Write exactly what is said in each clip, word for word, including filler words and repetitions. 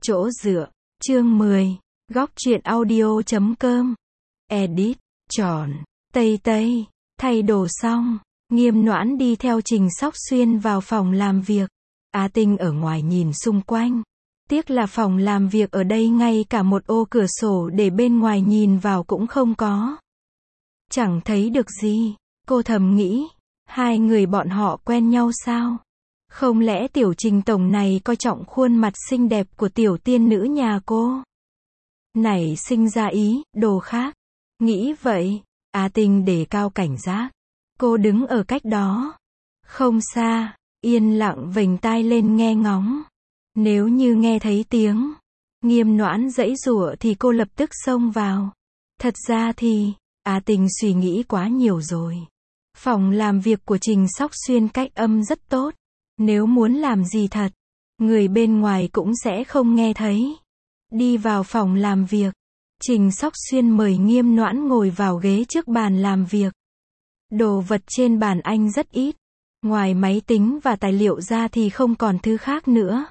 Chỗ dựa, chương mười, góc truyện audio chấm com. Edit, tròn, Tây Tây, thay đồ xong, Nghiêm Noãn đi theo Trình Sóc Xuyên vào phòng làm việc. Á Tinh ở ngoài nhìn xung quanh. Tiếc là phòng làm việc ở đây ngay cả một ô cửa sổ để bên ngoài nhìn vào cũng không có. Chẳng thấy được gì, cô thầm nghĩ, hai người bọn họ quen nhau sao? Không lẽ tiểu Trình tổng này coi trọng khuôn mặt xinh đẹp của tiểu tiên nữ nhà cô? Nảy sinh ra ý đồ khác. Nghĩ vậy, Á Tinh đề cao cảnh giác. Cô đứng ở cách đó, không xa, yên lặng vểnh tai lên nghe ngóng. Nếu như nghe thấy tiếng Nghiêm Noãn giãy giụa thì cô lập tức xông vào. Thật ra thì, Á Tinh suy nghĩ quá nhiều rồi. Phòng làm việc của Trình Sóc Xuyên cách âm rất tốt. Nếu muốn làm gì thật, người bên ngoài cũng sẽ không nghe thấy. Đi vào phòng làm việc, Trình Sóc Xuyên mời Nghiêm Noãn ngồi vào ghế trước bàn làm việc. Đồ vật trên bàn anh rất ít. Ngoài máy tính và tài liệu ra thì không còn thứ khác nữa.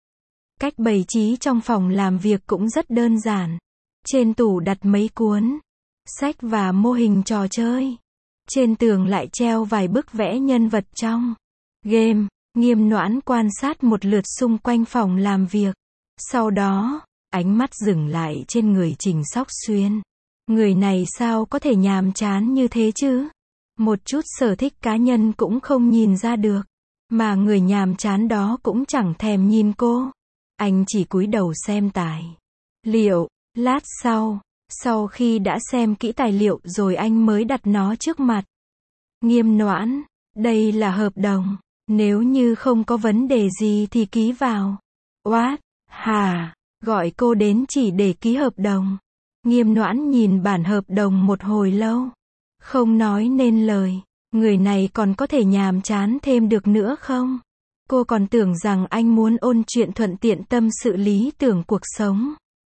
Cách bày trí trong phòng làm việc cũng rất đơn giản. Trên tủ đặt mấy cuốn sách và mô hình trò chơi. Trên tường lại treo vài bức vẽ nhân vật trong game. Nghiêm Noãn quan sát một lượt xung quanh phòng làm việc. Sau đó, ánh mắt dừng lại trên người Trình Sóc Xuyên. Người này sao có thể nhàm chán như thế chứ? Một chút sở thích cá nhân cũng không nhìn ra được. Mà người nhàm chán đó cũng chẳng thèm nhìn cô. Anh chỉ cúi đầu xem tài liệu. Lát sau, sau khi đã xem kỹ tài liệu rồi anh mới đặt nó trước mặt. Nghiêm Noãn, đây là hợp đồng. Nếu như không có vấn đề gì thì ký vào. What? Hà, gọi cô đến chỉ để ký hợp đồng. Nghiêm Noãn nhìn bản hợp đồng một hồi lâu. Không nói nên lời. Người này còn có thể nhàm chán thêm được nữa không? Cô còn tưởng rằng anh muốn ôn chuyện thuận tiện tâm sự lý tưởng cuộc sống.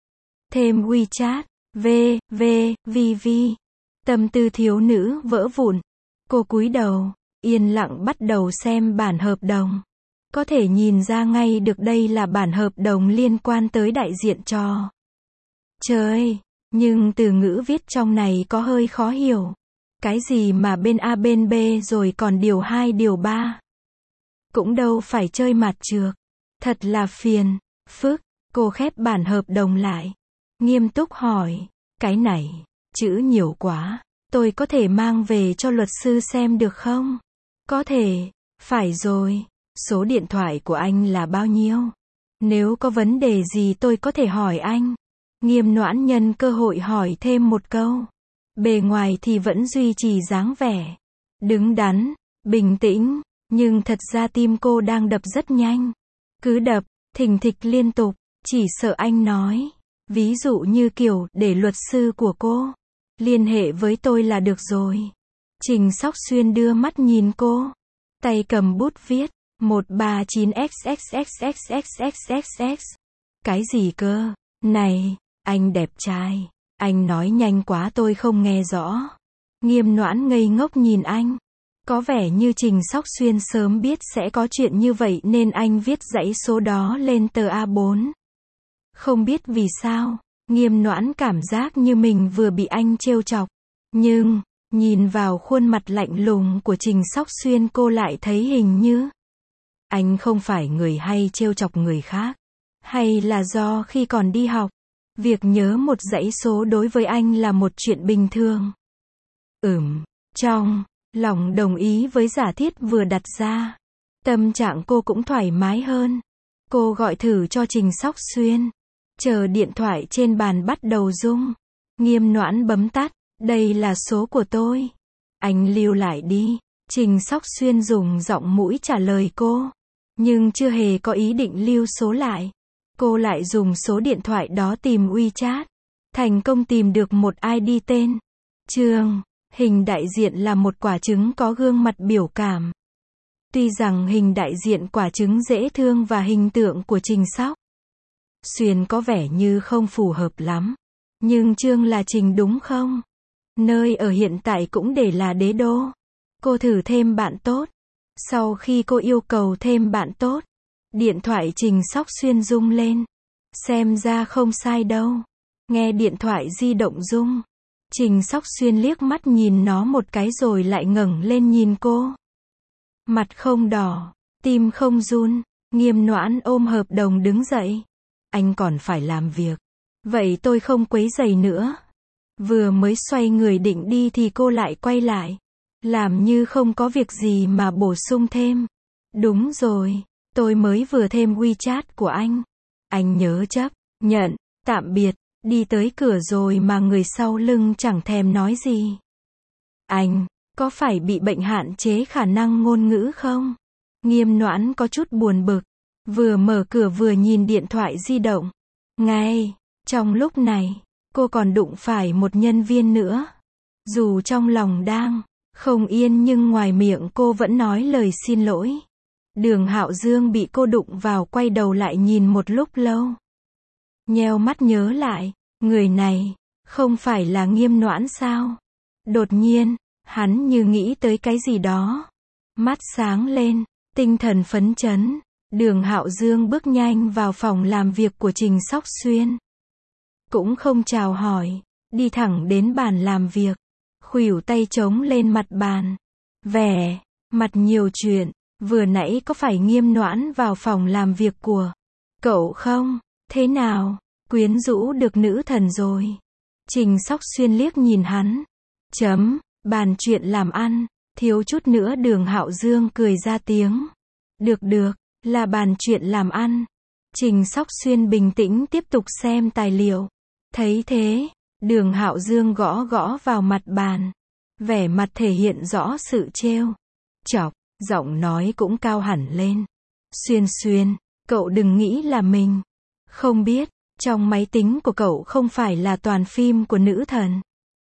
Thêm WeChat, V, V, V, V. Tâm tư thiếu nữ vỡ vụn. Cô cúi đầu, yên lặng bắt đầu xem bản hợp đồng. Có thể nhìn ra ngay được đây là bản hợp đồng liên quan tới đại diện trò chơi. Nhưng từ ngữ viết trong này có hơi khó hiểu. Cái gì mà bên A bên B rồi còn điều hai điều ba. Cũng đâu phải chơi mặt trược. Thật là phiền, phức. Cô khép bản hợp đồng lại. Nghiêm túc hỏi, cái này, chữ nhiều quá. Tôi có thể mang về cho luật sư xem được không? Có thể. Phải rồi. Số điện thoại của anh là bao nhiêu? Nếu có vấn đề gì tôi có thể hỏi anh. Nghiêm Noãn nhân cơ hội hỏi thêm một câu. Bề ngoài thì vẫn duy trì dáng vẻ đứng đắn, bình tĩnh, nhưng thật ra tim cô đang đập rất nhanh. Cứ đập, thình thịch liên tục, chỉ sợ anh nói. Ví dụ như kiểu, để luật sư của cô liên hệ với tôi là được rồi. Trình Sóc Xuyên đưa mắt nhìn cô. Tay cầm bút viết. một ba chín x x x x x x x x. Cái gì cơ? Này, anh đẹp trai. Anh nói nhanh quá tôi không nghe rõ. Nghiêm Noãn ngây ngốc nhìn anh. Có vẻ như Trình Sóc Xuyên sớm biết sẽ có chuyện như vậy nên anh viết dãy số đó lên tờ A bốn. Không biết vì sao, Nghiêm Noãn cảm giác như mình vừa bị anh trêu chọc. Nhưng, nhìn vào khuôn mặt lạnh lùng của Trình Sóc Xuyên cô lại thấy hình như anh không phải người hay trêu chọc người khác. Hay là do khi còn đi học, việc nhớ một dãy số đối với anh là một chuyện bình thường. Ừm, trong lòng đồng ý với giả thiết vừa đặt ra. Tâm trạng cô cũng thoải mái hơn. Cô gọi thử cho Trình Sóc Xuyên. Chờ điện thoại trên bàn bắt đầu rung. Nghiêm Noãn bấm tắt. Đây là số của tôi. Anh lưu lại đi. Trình Sóc Xuyên dùng giọng mũi trả lời cô. Nhưng chưa hề có ý định lưu số lại. Cô lại dùng số điện thoại đó tìm WeChat. Thành công tìm được một i đê tên Trương. Hình đại diện là một quả trứng có gương mặt biểu cảm. Tuy rằng hình đại diện quả trứng dễ thương và hình tượng của Trình Sóc Xuyên có vẻ như không phù hợp lắm. Nhưng Trương là Trình đúng không? Nơi ở hiện tại cũng để là đế đô. Cô thử thêm bạn tốt. Sau khi cô yêu cầu thêm bạn tốt, điện thoại Trình Sóc Xuyên rung lên. Xem ra không sai đâu. Nghe điện thoại di động rung. Trình Sóc Xuyên liếc mắt nhìn nó một cái rồi lại ngẩng lên nhìn cô. Mặt không đỏ, tim không run, Nghiêm Noãn ôm hợp đồng đứng dậy. Anh còn phải làm việc. Vậy tôi không quấy rầy nữa. Vừa mới xoay người định đi thì cô lại quay lại. Làm như không có việc gì mà bổ sung thêm. Đúng rồi, tôi mới vừa thêm WeChat của anh. Anh nhớ chấp nhận, tạm biệt, đi tới cửa rồi mà người sau lưng chẳng thèm nói gì. Anh, có phải bị bệnh hạn chế khả năng ngôn ngữ không? Nghiêm Noãn có chút buồn bực. Vừa mở cửa vừa nhìn điện thoại di động. Ngay, trong lúc này, cô còn đụng phải một nhân viên nữa. Dù trong lòng đang không yên nhưng ngoài miệng cô vẫn nói lời xin lỗi. Đường Hạo Dương bị cô đụng vào quay đầu lại nhìn một lúc lâu. Nheo mắt nhớ lại, người này, không phải là Nghiêm Noãn sao? Đột nhiên, hắn như nghĩ tới cái gì đó. Mắt sáng lên, tinh thần phấn chấn. Đường Hạo Dương bước nhanh vào phòng làm việc của Trình Sóc Xuyên. Cũng không chào hỏi, đi thẳng đến bàn làm việc. Khuỷu tay chống lên mặt bàn. Vẻ mặt nhiều chuyện. Vừa nãy có phải Nghiêm Noãn vào phòng làm việc của cậu không? Thế nào? Quyến rũ được nữ thần rồi. Trình Sóc Xuyên liếc nhìn hắn. Chấm, bàn chuyện làm ăn. Thiếu chút nữa Đường Hạo Dương cười ra tiếng. Được được, là bàn chuyện làm ăn. Trình Sóc Xuyên bình tĩnh tiếp tục xem tài liệu. Thấy thế, Đường Hạo Dương gõ gõ vào mặt bàn. Vẻ mặt thể hiện rõ sự trêu chọc, giọng nói cũng cao hẳn lên. Xuyên Xuyên, cậu đừng nghĩ là mình không biết, trong máy tính của cậu không phải là toàn phim của nữ thần.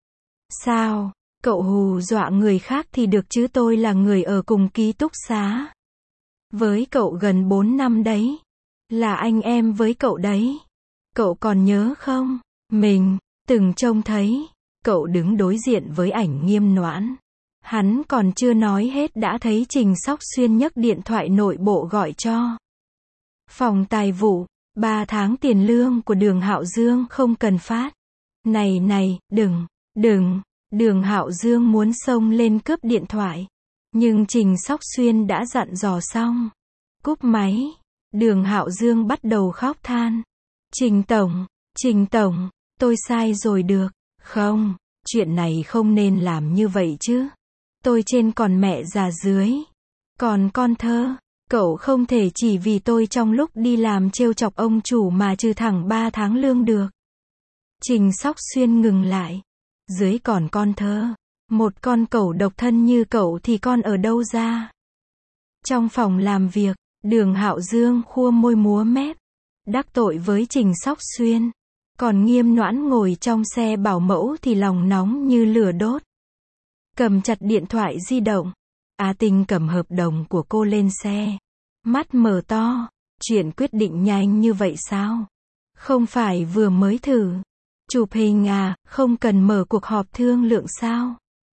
Sao, cậu hù dọa người khác thì được chứ tôi là người ở cùng ký túc xá. Với cậu gần bốn năm đấy. Là anh em với cậu đấy. Cậu còn nhớ không? Mình từng trông thấy cậu đứng đối diện với ảnh Nghiêm Noãn. Hắn còn chưa nói hết đã thấy Trình Sóc Xuyên nhấc điện thoại nội bộ gọi cho phòng tài vụ. Ba tháng tiền lương của Đường Hạo Dương không cần phát. Này này, đừng, đừng. Đường Hạo Dương muốn xông lên cướp điện thoại. Nhưng Trình Sóc Xuyên đã dặn dò xong. Cúp máy. Đường Hạo Dương bắt đầu khóc than. Trình Tổng, Trình Tổng, tôi sai rồi được. Không, chuyện này không nên làm như vậy chứ. Tôi trên còn mẹ già dưới. Còn con thơ, cậu không thể chỉ vì tôi trong lúc đi làm trêu chọc ông chủ mà trừ thẳng ba tháng lương được. Trình Sóc Xuyên ngừng lại. Dưới còn con thơ. Một con cẩu độc thân như cậu thì con ở đâu ra? Trong phòng làm việc, Đường Hạo Dương khua môi múa mép. Đắc tội với Trình Sóc Xuyên. Còn Nghiêm Noãn ngồi trong xe bảo mẫu thì lòng nóng như lửa đốt. Cầm chặt điện thoại di động. A Tinh cầm hợp đồng của cô lên xe. Mắt mở to. Chuyện quyết định nhanh như vậy sao? Không phải vừa mới thử chụp hình à, không cần mở cuộc họp thương lượng sao?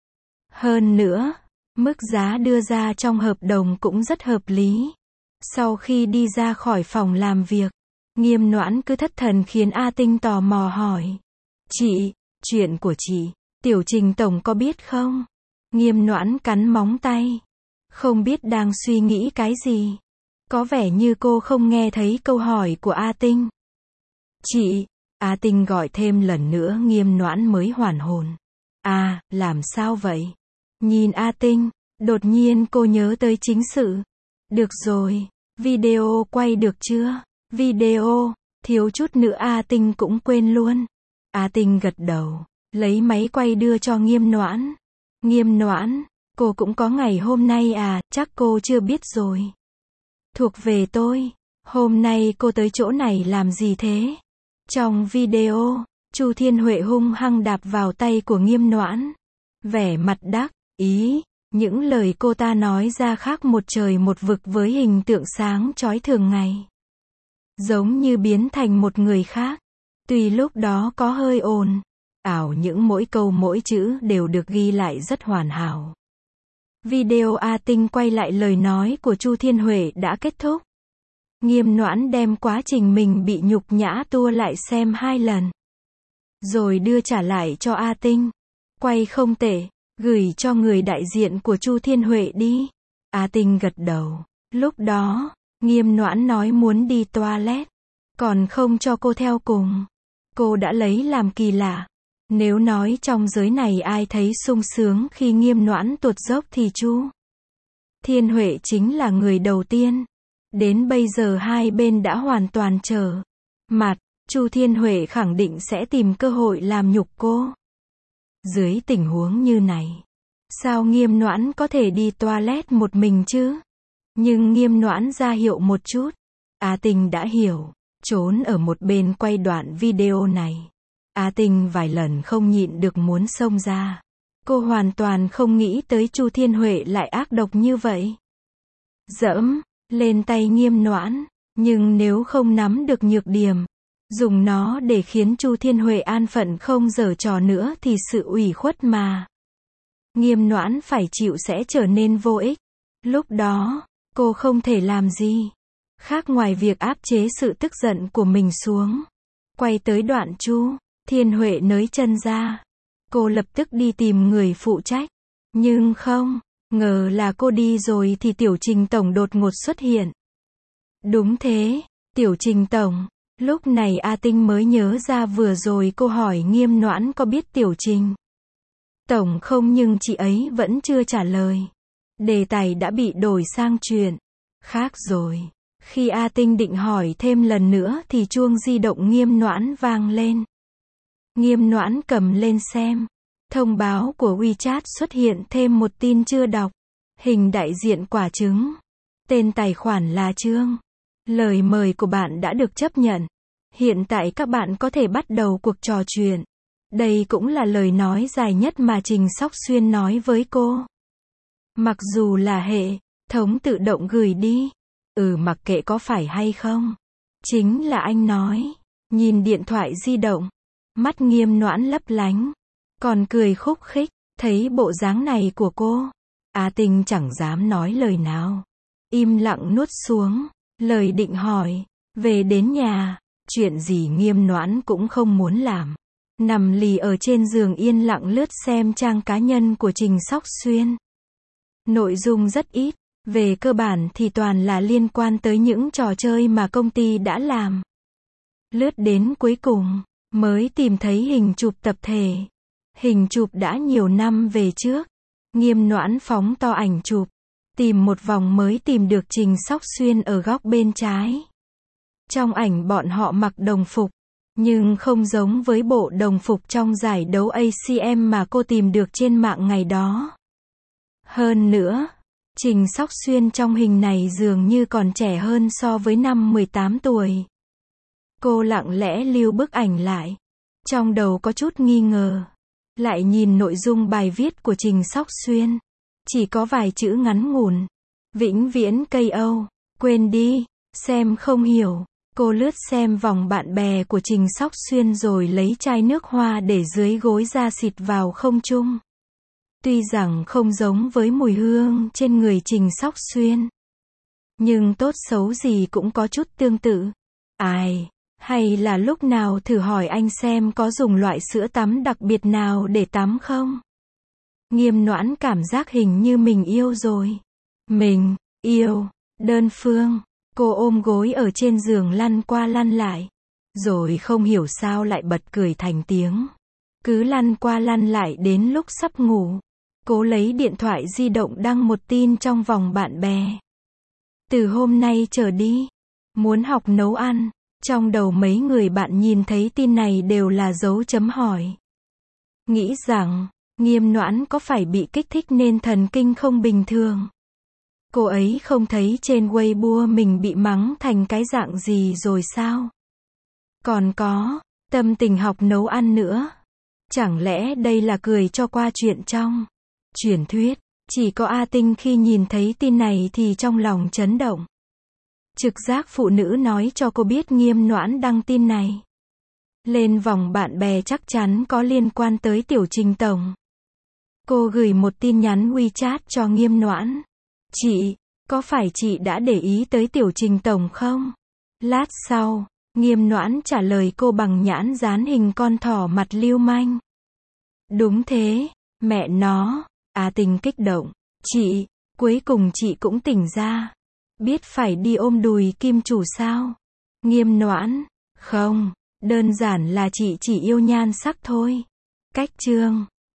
Hơn nữa, mức giá đưa ra trong hợp đồng cũng rất hợp lý. Sau khi đi ra khỏi phòng làm việc, Nghiêm Noãn cứ thất thần khiến A Tinh tò mò hỏi. Chị, chuyện của chị, Tiểu Trình Tổng có biết không? Nghiêm Noãn cắn móng tay. Không biết đang suy nghĩ cái gì. Có vẻ như cô không nghe thấy câu hỏi của A Tinh. Chị, A Tinh gọi thêm lần nữa Nghiêm Noãn mới hoàn hồn. À, làm sao vậy? Nhìn A Tinh, đột nhiên cô nhớ tới chính sự. Được rồi, video quay được chưa? Video, thiếu chút nữa A Tinh cũng quên luôn. A Tinh gật đầu, lấy máy quay đưa cho Nghiêm Noãn. Nghiêm Noãn, cô cũng có ngày hôm nay à, chắc cô chưa biết rồi. Thuộc về tôi, hôm nay cô tới chỗ này làm gì thế? Trong video, Chu Thiên Huệ hung hăng đạp vào tay của Nghiêm Noãn. Vẻ mặt đắc ý, những lời cô ta nói ra khác một trời một vực với hình tượng sáng chói thường ngày. Giống như biến thành một người khác. Tuy lúc đó có hơi ồn ào những mỗi câu mỗi chữ đều được ghi lại rất hoàn hảo. Video A Tinh quay lại lời nói của Chu Thiên Huệ đã kết thúc. Nghiêm Noãn đem quá trình mình bị nhục nhã tua lại xem hai lần. Rồi đưa trả lại cho A Tinh. Quay không tệ, gửi cho người đại diện của Chu Thiên Huệ đi. A Tinh gật đầu. Lúc đó, Nghiêm Noãn nói muốn đi toilet, còn không cho cô theo cùng. Cô đã lấy làm kỳ lạ. Nếu nói trong giới này ai thấy sung sướng khi Nghiêm Noãn tuột dốc thì Chu Thiên Huệ chính là người đầu tiên. Đến bây giờ hai bên đã hoàn toàn trở mặt, Chu Thiên Huệ khẳng định sẽ tìm cơ hội làm nhục cô. Dưới tình huống như này, sao Nghiêm Noãn có thể đi toilet một mình chứ? Nhưng Nghiêm Noãn ra hiệu một chút. A Tinh đã hiểu, trốn ở một bên quay đoạn video này. A Tinh vài lần không nhịn được muốn xông ra. Cô hoàn toàn không nghĩ tới Chu Thiên Huệ lại ác độc như vậy. Dẫm lên tay Nghiêm Noãn, nhưng nếu không nắm được nhược điểm, dùng nó để khiến Chu Thiên Huệ an phận không giở trò nữa thì sự ủy khuất mà Nghiêm Noãn phải chịu sẽ trở nên vô ích. Lúc đó, cô không thể làm gì khác ngoài việc áp chế sự tức giận của mình xuống. Quay tới đoạn Chu Thiên Huệ nới chân ra. Cô lập tức đi tìm người phụ trách. Nhưng không ngờ là cô đi rồi thì Tiểu Trình Tổng đột ngột xuất hiện. Đúng thế, Tiểu Trình Tổng. Lúc này A Tinh mới nhớ ra vừa rồi cô hỏi Nghiêm Noãn có biết Tiểu Trình Tổng không, nhưng chị ấy vẫn chưa trả lời. Đề tài đã bị đổi sang chuyện khác rồi. Khi A Tinh định hỏi thêm lần nữa thì chuông di động Nghiêm Noãn vang lên. Nghiêm Noãn cầm lên xem. Thông báo của WeChat xuất hiện thêm một tin chưa đọc. Hình đại diện quả trứng. Tên tài khoản là Trương. Lời mời của bạn đã được chấp nhận. Hiện tại các bạn có thể bắt đầu cuộc trò chuyện. Đây cũng là lời nói dài nhất mà Trình Sóc Xuyên nói với cô. Mặc dù là hệ thống tự động gửi đi. Ừ, mặc kệ có phải hay không. Chính là anh nói. Nhìn điện thoại di động. Mắt Nghiêm Noãn lấp lánh. Còn cười khúc khích. Thấy bộ dáng này của cô, A Tinh chẳng dám nói lời nào. Im lặng nuốt xuống lời định hỏi. Về đến nhà, chuyện gì Nghiêm Noãn cũng không muốn làm. Nằm lì ở trên giường yên lặng lướt xem trang cá nhân của Trình Sóc Xuyên. Nội dung rất ít, về cơ bản thì toàn là liên quan tới những trò chơi mà công ty đã làm. Lướt đến cuối cùng, mới tìm thấy hình chụp tập thể. Hình chụp đã nhiều năm về trước. Nghiêm Noãn phóng to ảnh chụp. Tìm một vòng mới tìm được Trình Sóc Xuyên ở góc bên trái. Trong ảnh bọn họ mặc đồng phục. Nhưng không giống với bộ đồng phục trong giải đấu A C M mà cô tìm được trên mạng ngày đó. Hơn nữa, Trình Sóc Xuyên trong hình này dường như còn trẻ hơn so với năm mười tám tuổi. Cô lặng lẽ lưu bức ảnh lại. Trong đầu có chút nghi ngờ. Lại nhìn nội dung bài viết của Trình Sóc Xuyên. Chỉ có vài chữ ngắn ngủn. Vĩnh viễn cây Âu. Quên đi. Xem không hiểu. Cô lướt xem vòng bạn bè của Trình Sóc Xuyên rồi lấy chai nước hoa để dưới gối ra xịt vào không trung. Tuy rằng không giống với mùi hương trên người Trình Sóc Xuyên. Nhưng tốt xấu gì cũng có chút tương tự. Ai? Hay là lúc nào thử hỏi anh xem có dùng loại sữa tắm đặc biệt nào để tắm không? Nghiêm Noãn cảm giác hình như mình yêu rồi. Mình yêu đơn phương. Cô ôm gối ở trên giường lăn qua lăn lại. Rồi không hiểu sao lại bật cười thành tiếng. Cứ lăn qua lăn lại đến lúc sắp ngủ. Cô lấy điện thoại di động đăng một tin trong vòng bạn bè. Từ hôm nay trở đi, muốn học nấu ăn. Trong đầu mấy người bạn nhìn thấy tin này đều là dấu chấm hỏi. Nghĩ rằng, Nghiêm Noãn có phải bị kích thích nên thần kinh không bình thường. Cô ấy không thấy trên Weibo mình bị mắng thành cái dạng gì rồi sao? Còn có, tâm tình học nấu ăn nữa. Chẳng lẽ đây là cười cho qua chuyện trong truyền thuyết? Chỉ có A Tinh khi nhìn thấy tin này thì trong lòng chấn động. Trực giác phụ nữ nói cho cô biết Nghiêm Noãn đăng tin này lên vòng bạn bè chắc chắn có liên quan tới Tiểu Trình Tổng. Cô gửi một tin nhắn WeChat cho Nghiêm Noãn. Chị, có phải chị đã để ý tới Tiểu Trình Tổng không? Lát sau, Nghiêm Noãn trả lời cô bằng nhãn dán hình con thỏ mặt lưu manh. Đúng thế, mẹ nó, Á Tình kích động. Chị, cuối cùng chị cũng tỉnh ra. Biết phải đi ôm đùi kim chủ sao? Nghiêm Noãn, không, đơn giản là chị chỉ yêu nhan sắc thôi. Cách chương